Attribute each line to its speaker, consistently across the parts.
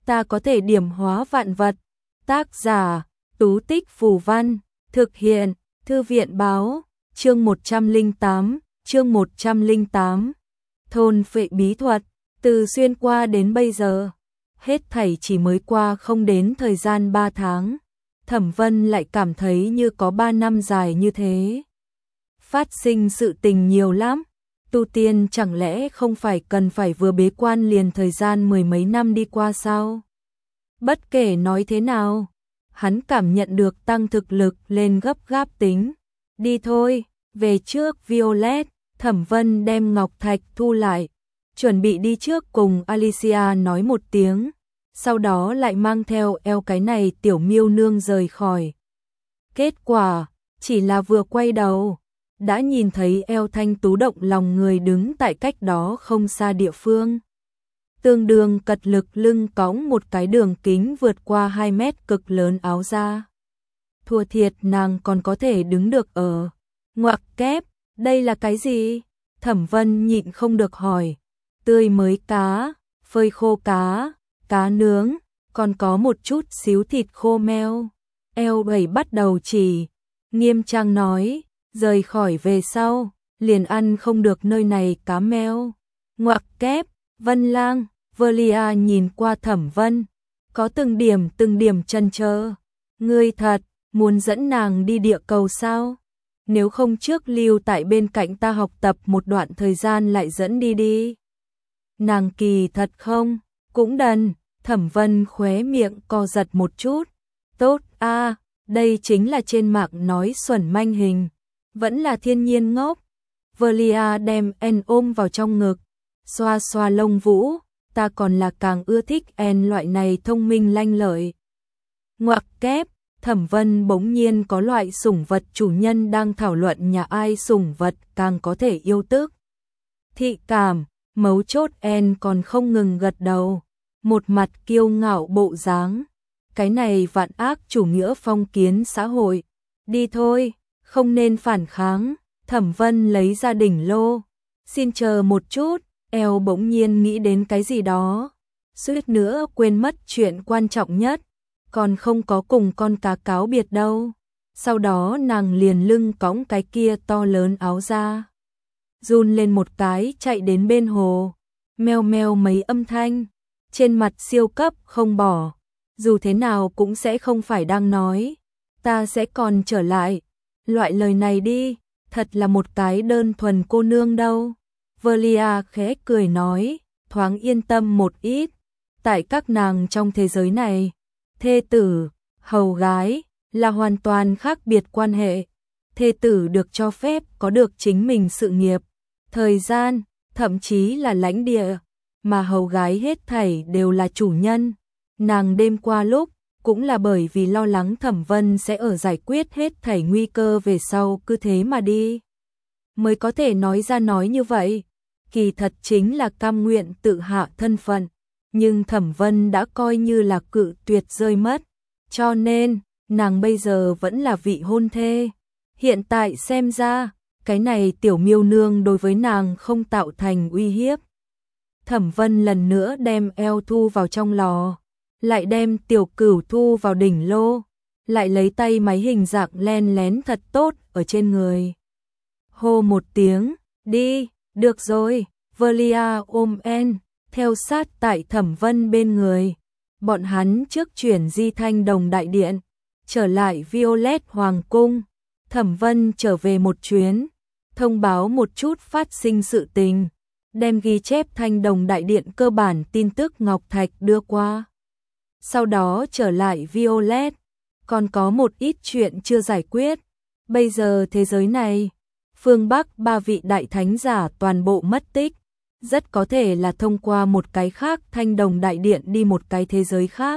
Speaker 1: ta có thể điểm hóa vạn vật. Tác giả, Tú Tích Phù Văn, thực hiện, Thư viện Báo, chương 108. Thôn Phệ Bí Thuật, từ xuyên qua đến bây giờ, hết thảy chỉ mới qua không đến thời gian 3 tháng. Thẩm Vân lại cảm thấy như có 3 năm dài như thế. Phát sinh sự tình nhiều lắm, tu tiên chẳng lẽ không phải cần phải vừa bế quan liền thời gian mười mấy năm đi qua sao? Bất kể nói thế nào, hắn cảm nhận được tăng thực lực lên gấp gáp tính. Đi thôi, về trước Violet. Thẩm Vân đem ngọc thạch thu lại, chuẩn bị đi trước cùng Alicia nói một tiếng, sau đó lại mang theo eo cái này tiểu miêu nương rời khỏi. Kết quả, chỉ là vừa quay đầu, đã nhìn thấy eo thanh tú động lòng người đứng tại cách đó không xa địa phương. Tương đương cật lực lưng cõng một cái đường kính vượt qua 2 mét cực lớn áo da. Thua thiệt nàng còn có thể đứng được ở. Ngoặc kép, đây là cái gì? Thẩm Vân nhịn không được hỏi. Tươi mới cá, phơi khô cá, cá nướng, còn có một chút xíu thịt khô meo. Eo bảy bắt đầu chỉ, nghiêm trang nói, rời khỏi về sau, liền ăn không được nơi này cá meo. Ngoặc kép, Vân Lang, Velia nhìn qua Thẩm Vân, có từng điểm chần chờ. Ngươi thật, muốn dẫn nàng đi địa cầu sao? Nếu không trước lưu tại bên cạnh ta học tập một đoạn thời gian lại dẫn đi. Nàng kỳ thật không, cũng đần. Thẩm Vân khóe miệng co giật một chút. Tốt a, đây chính là trên mạng nói xuẩn manh hình, vẫn là thiên nhiên ngốc. Velia đem En ôm vào trong ngực, xoa xoa lông vũ, ta còn là càng ưa thích En loại này thông minh lanh lợi. Ngoặc kép, Thẩm Vân bỗng nhiên có loại sủng vật chủ nhân đang thảo luận nhà ai sủng vật càng có thể yêu tức. Thị cảm, mấu chốt En còn không ngừng gật đầu, một mặt kiêu ngạo bộ dáng. Cái này vạn ác chủ nghĩa phong kiến xã hội. Đi thôi, không nên phản kháng. Thẩm Vân lấy ra đỉnh lô. Xin chờ một chút, eo bỗng nhiên nghĩ đến cái gì đó. Suýt nữa quên mất chuyện quan trọng nhất. Còn không có cùng con cá cáo biệt đâu. Sau đó nàng liền lưng cõng cái kia to lớn áo da. Run lên một cái chạy đến bên hồ. Meo meo mấy âm thanh. Trên mặt siêu cấp không bỏ. Dù thế nào cũng sẽ không phải đang nói. Ta sẽ còn trở lại. Loại lời này đi. Thật là một cái đơn thuần cô nương đâu. Velia khẽ cười nói. Thoáng yên tâm một ít. Tại các nàng trong thế giới này, thê tử, hầu gái là hoàn toàn khác biệt quan hệ. Thê tử được cho phép có được chính mình sự nghiệp, thời gian, thậm chí là lãnh địa, mà hầu gái hết thảy đều là chủ nhân. Nàng đêm qua lúc cũng là bởi vì lo lắng Thẩm Vân sẽ ở giải quyết hết thảy nguy cơ về sau cứ thế mà đi, mới có thể nói ra nói như vậy. Kỳ thật chính là cam nguyện tự hạ thân phận. Nhưng Thẩm Vân đã coi như là cự tuyệt rơi mất, cho nên nàng bây giờ vẫn là vị hôn thê. Hiện tại xem ra, cái này tiểu miêu nương đối với nàng không tạo thành uy hiếp. Thẩm Vân lần nữa đem eo thu vào trong lò, lại đem tiểu cửu thu vào đỉnh lô, lại lấy tay máy hình dạng len lén thật tốt ở trên người. Hô một tiếng, đi, được rồi. Velia ôm En, theo sát tại Thẩm Vân bên người. Bọn hắn trước chuyển di Thanh Đồng đại điện, trở lại Violet Hoàng cung. Thẩm Vân trở về một chuyến, thông báo một chút phát sinh sự tình, đem ghi chép Thanh Đồng đại điện cơ bản tin tức ngọc thạch đưa qua. Sau đó trở lại Violet, còn có một ít chuyện chưa giải quyết. Bây giờ thế giới này, phương Bắc 3 vị đại thánh giả toàn bộ mất tích. Rất có thể là thông qua một cái khác Thanh Đồng đại điện đi một cái thế giới khác.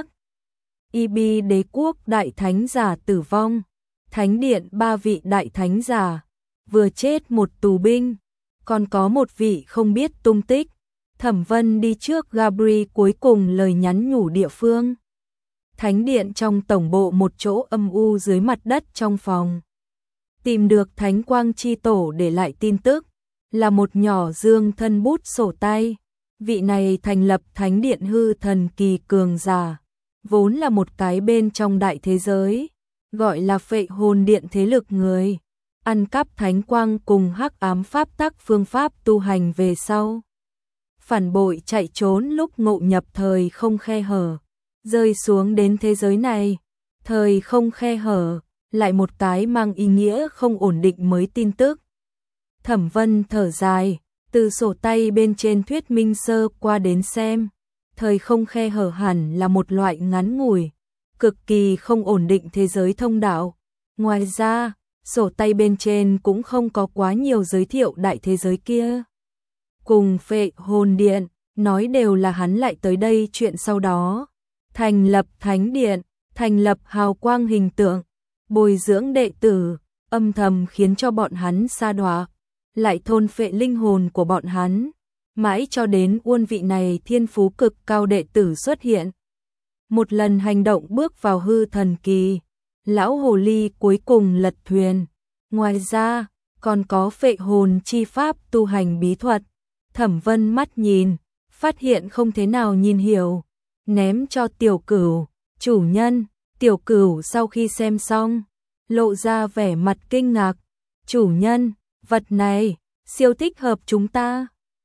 Speaker 1: Ibi đế quốc đại thánh giả tử vong. Thánh điện 3 vị đại thánh giả. Vừa chết một tù binh. Còn có một vị không biết tung tích. Thẩm Vân đi trước Gabriel cuối cùng lời nhắn nhủ địa phương. Thánh điện trong tổng bộ một chỗ âm u dưới mặt đất trong phòng. Tìm được Thánh Quang Chi Tổ để lại tin tức. Là một nhỏ dương thân bút sổ tay. Vị này thành lập thánh điện hư thần kỳ cường giả, vốn là một cái bên trong đại thế giới, gọi là Phệ Hồn Điện thế lực người, ăn cắp thánh quang cùng hắc ám pháp tắc phương pháp tu hành về sau. Phản bội chạy trốn lúc ngộ nhập thời không khe hở, rơi xuống đến thế giới này, thời không khe hở, lại một cái mang ý nghĩa không ổn định mới tin tức. Thẩm Vân thở dài, từ sổ tay bên trên thuyết minh sơ qua đến xem, thời không khe hở hẳn là một loại ngắn ngủi, cực kỳ không ổn định thế giới thông đạo. Ngoài ra, sổ tay bên trên cũng không có quá nhiều giới thiệu đại thế giới kia. Cùng Phệ Hồn Điện, nói đều là hắn lại tới đây chuyện sau đó. Thành lập thánh điện, thành lập hào quang hình tượng, bồi dưỡng đệ tử, âm thầm khiến cho bọn hắn sa đọa, lại thôn phệ linh hồn của bọn hắn, mãi cho đến Uôn vị này thiên phú cực cao đệ tử xuất hiện. Một lần hành động bước vào hư thần kỳ, lão hồ ly cuối cùng lật thuyền. Ngoài ra, còn có phệ hồn chi pháp tu hành bí thuật. Thẩm Vân mắt nhìn, phát hiện không thế nào nhìn hiểu, ném cho Tiểu Cửu, chủ nhân. Tiểu Cửu sau khi xem xong, lộ ra vẻ mặt kinh ngạc. Chủ nhân, vật này, siêu thích hợp chúng ta.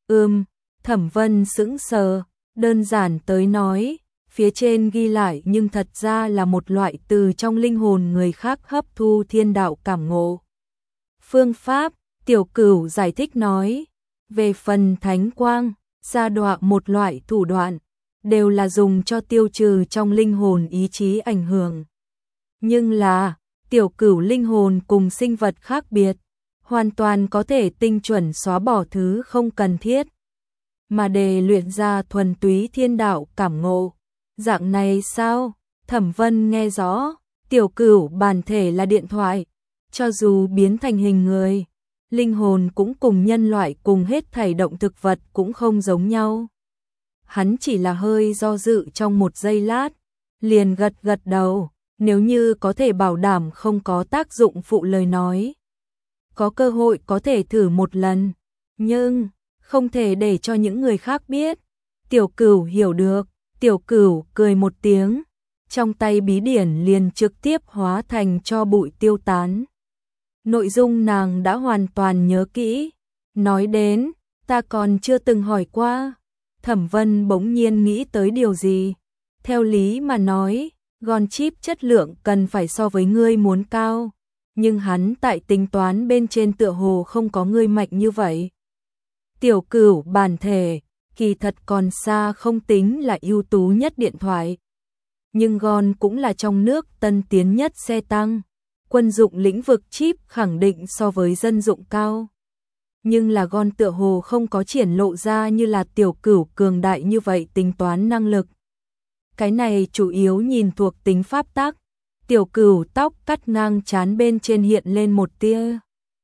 Speaker 1: Thẩm Vân sững sờ, đơn giản tới nói, phía trên ghi lại nhưng thật ra là một loại từ trong linh hồn người khác hấp thu thiên đạo cảm ngộ. Phương pháp, Tiểu Cửu giải thích nói, về phần thánh quang, sa đọa một loại thủ đoạn, đều là dùng cho tiêu trừ trong linh hồn ý chí ảnh hưởng. Nhưng là, Tiểu Cửu linh hồn cùng sinh vật khác biệt, hoàn toàn có thể tinh chuẩn xóa bỏ thứ không cần thiết, mà để luyện ra thuần túy thiên đạo cảm ngộ. Dạng này sao? Thẩm Vân nghe rõ, Tiểu Cửu bản thể là điện thoại, cho dù biến thành hình người, linh hồn cũng cùng nhân loại cùng hết thảy động thực vật cũng không giống nhau. Hắn chỉ là hơi do dự trong một giây lát, liền gật gật đầu, nếu như có thể bảo đảm không có tác dụng phụ lời nói. Có cơ hội có thể thử một lần, nhưng không thể để cho những người khác biết. Tiểu Cửu hiểu được, Tiểu Cửu cười một tiếng, trong tay bí điển liền trực tiếp hóa thành tro bụi tiêu tán. Nội dung nàng đã hoàn toàn nhớ kỹ. Nói đến, ta còn chưa từng hỏi qua. Thẩm Vân bỗng nhiên nghĩ tới điều gì. Theo lý mà nói, gòn chip chất lượng cần phải so với ngươi muốn cao, nhưng hắn tại tính toán bên trên tựa hồ không có ngươi mạnh như vậy. Tiểu Cửu bản thể, kỳ thật còn xa không tính là ưu tú nhất điện thoại. Nhưng GON cũng là trong nước tân tiến nhất xe tăng. Quân dụng lĩnh vực chip khẳng định so với dân dụng cao. Nhưng là GON tựa hồ không có triển lộ ra như là Tiểu Cửu cường đại như vậy tính toán năng lực. Cái này chủ yếu nhìn thuộc tính pháp tắc. Tiểu Cửu tóc cắt ngang trán bên trên hiện lên một tia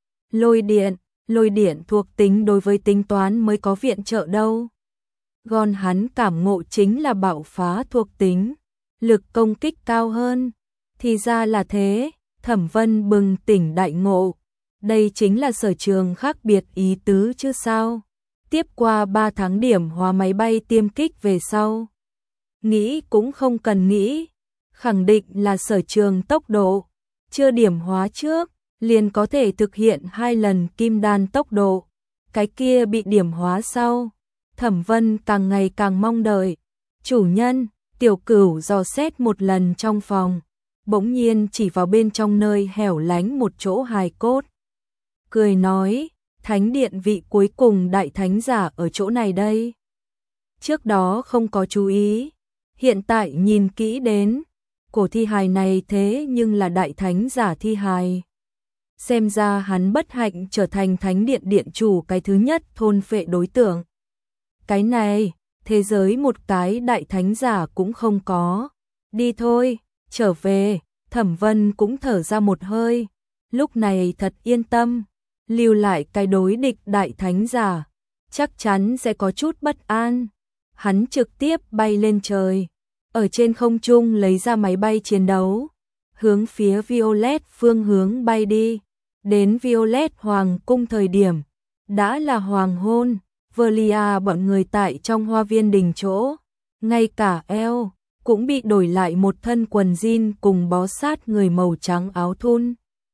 Speaker 1: lôi điện thuộc tính đối với tính toán mới có viện trợ đâu. GON hắn cảm ngộ chính là bạo phá thuộc tính, lực công kích cao hơn. Thì ra là thế, Thẩm Vân bừng tỉnh đại ngộ. Đây chính là sở trường khác biệt ý tứ chứ sao. Tiếp qua 3 tháng điểm hóa máy bay tiêm kích về sau. Nghĩ cũng không cần nghĩ, khẳng định là sở trường tốc độ. Chưa điểm hóa trước, liền có thể thực hiện 2 lần kim đan tốc độ. Cái kia bị điểm hóa sau. Thẩm Vân càng ngày càng mong đợi. Chủ nhân, Tiểu Cửu dò xét một lần trong phòng, bỗng nhiên chỉ vào bên trong nơi hẻo lánh một chỗ hài cốt. Cười nói, thánh điện vị cuối cùng đại thánh giả ở chỗ này đây. Trước đó không có chú ý, hiện tại nhìn kỹ đến, cổ thi hài này thế nhưng là đại thánh giả thi hài. Xem ra hắn bất hạnh trở thành thánh điện điện chủ cái thứ nhất thôn phệ đối tượng. Cái này, thế giới một cái đại thánh giả cũng không có. Đi thôi, trở về. Thẩm Vân cũng thở ra một hơi, lúc này thật yên tâm, lưu lại cái đối địch đại thánh giả, chắc chắn sẽ có chút bất an. Hắn trực tiếp bay lên trời, ở trên không trung lấy ra máy bay chiến đấu, hướng phía Violet phương hướng bay đi. Đến Violet Hoàng cung thời điểm, đã là hoàng hôn, Velia bọn người tại trong hoa viên đình chỗ, ngay cả eo cũng bị đổi lại một thân quần jean cùng bó sát người màu trắng áo thun,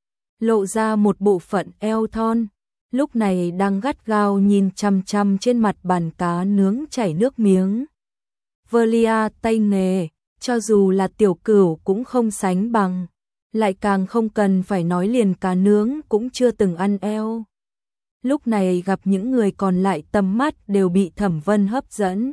Speaker 1: lộ ra một bộ phận eo thon, lúc này đang gắt gao nhìn chằm chằm trên mặt bàn cá nướng chảy nước miếng. Velia tay nghề, cho dù là tiểu cửu cũng không sánh bằng, lại càng không cần phải nói liền cá nướng cũng chưa từng ăn eo. Lúc này gặp những người còn lại tầm mắt đều bị Thẩm Vân hấp dẫn.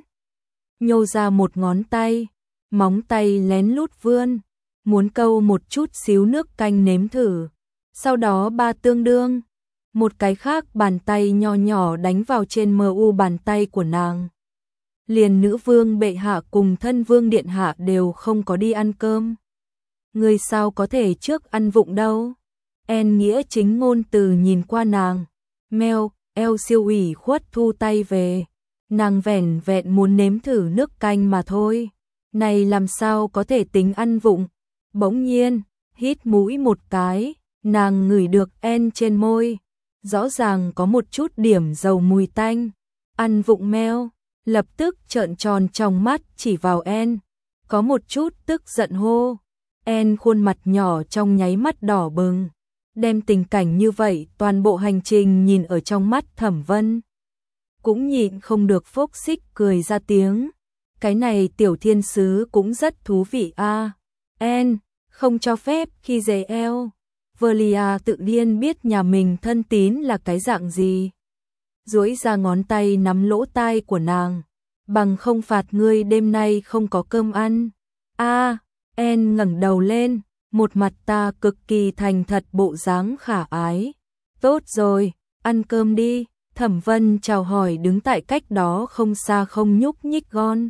Speaker 1: Nhô ra một ngón tay, móng tay lén lút vươn, muốn câu một chút xíu nước canh nếm thử. Sau đó ba tương đương, một cái khác bàn tay nho nhỏ đánh vào trên mu bàn tay của nàng. Liền nữ vương bệ hạ cùng thân vương điện hạ đều không có đi ăn cơm. Người sao có thể trước ăn vụng đâu. En nghĩa chính ngôn từ nhìn qua nàng. Mèo, eo siêu ủy khuất thu tay về. Nàng vẻn vẹn muốn nếm thử nước canh mà thôi. Này làm sao có thể tính ăn vụng. Bỗng nhiên, hít mũi một cái, nàng ngửi được En trên môi. Rõ ràng có một chút điểm dầu mùi tanh. Ăn vụng mèo, lập tức trợn tròn trong mắt chỉ vào En. Có một chút tức giận hô. En khuôn mặt nhỏ trong nháy mắt đỏ bừng. Đem tình cảnh như vậy toàn bộ hành trình nhìn ở trong mắt Thẩm Vân. Cũng nhịn không được phốc xích cười ra tiếng. Cái này tiểu thiên sứ cũng rất thú vị a. En, không cho phép khi dễ eo. Velia tự nhiên biết nhà mình thân tín là cái dạng gì. Duỗi ra ngón tay nắm lỗ tai của nàng. Bằng không phạt ngươi đêm nay không có cơm ăn. A, En ngẩng đầu lên, một mặt ta cực kỳ thành thật bộ dáng khả ái. Tốt rồi, ăn cơm đi. Thẩm Vân chào hỏi đứng tại cách đó không xa không nhúc nhích Gon.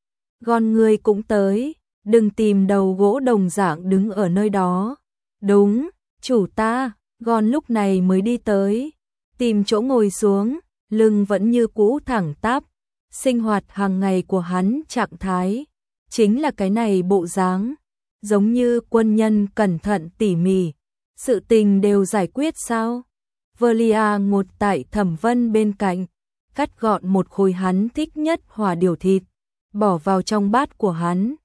Speaker 1: Gon ngươi cũng tới, đừng tìm đầu gỗ đồng dạng đứng ở nơi đó. Đúng, chủ ta. Gon lúc này mới đi tới, tìm chỗ ngồi xuống, lưng vẫn như cũ thẳng tắp. Sinh hoạt hàng ngày của hắn trạng thái chính là cái này bộ dáng, giống như quân nhân cẩn thận tỉ mỉ. Sự tình đều giải quyết sao? Velia ngồi tại Thẩm Vân bên cạnh, cắt gọn một khối hắn thích nhất hỏa điều thịt, bỏ vào trong bát của hắn.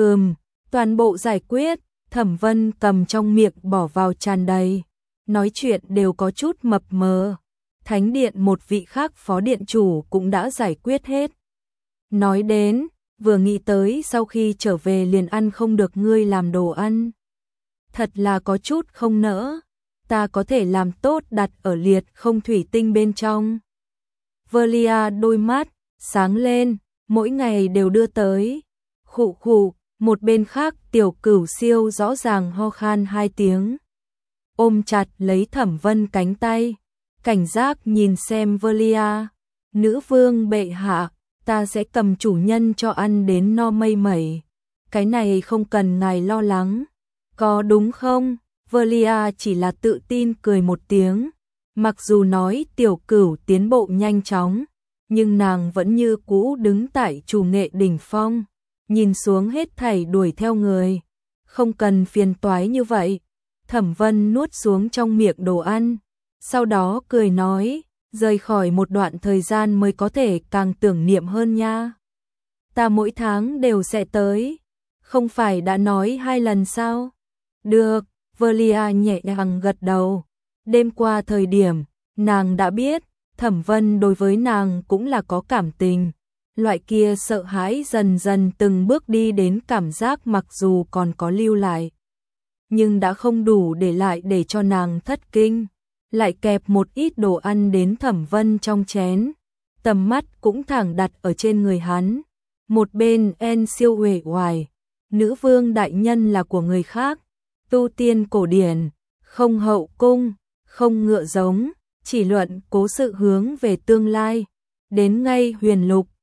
Speaker 1: Toàn bộ giải quyết. Thẩm Vân cầm trong miệng bỏ vào tràn đầy, nói chuyện đều có chút mập mờ. Thánh điện một vị khác phó điện chủ cũng đã giải quyết hết. Nói đến, vừa nghĩ tới sau khi trở về liền ăn không được ngươi làm đồ ăn. Thật là có chút không nỡ, ta có thể làm tốt đặt ở liệt không thủy tinh bên trong. Velia đôi mắt sáng lên, mỗi ngày đều đưa tới. Khụ khụ, một bên khác tiểu cửu siêu rõ ràng ho khan 2 tiếng. Ôm chặt lấy Thẩm Vân cánh tay, cảnh giác nhìn xem Velia. Nữ vương bệ hạ, ta sẽ cầm chủ nhân cho ăn đến no mây mẩy. Cái này không cần ngài lo lắng. Có đúng không? Velia chỉ là tự tin cười một tiếng. Mặc dù nói tiểu cửu tiến bộ nhanh chóng, nhưng nàng vẫn như cũ đứng tại chủ nghệ đỉnh phong. Nhìn xuống hết thảy đuổi theo người. Không cần phiền toái như vậy. Thẩm Vân nuốt xuống trong miệng đồ ăn. Sau đó cười nói, rời khỏi một đoạn thời gian mới có thể càng tưởng niệm hơn nha. Ta mỗi tháng đều sẽ tới. Không phải đã nói 2 lần sao? Được, Velia nhẹ nhàng gật đầu. Đêm qua thời điểm, nàng đã biết, Thẩm Vân đối với nàng cũng là có cảm tình. Loại kia sợ hãi dần dần từng bước đi đến cảm giác mặc dù còn có lưu lại, nhưng đã không đủ để lại để cho nàng thất kinh. Lại kẹp một ít đồ ăn đến Thẩm Vân trong chén, tầm mắt cũng thẳng đặt ở trên người hắn. Một bên En siêu uể oải, nữ vương đại nhân là của người khác, tu tiên cổ điển, không hậu cung, không ngựa giống, chỉ luận cố sự hướng về tương lai, đến ngay huyền lục.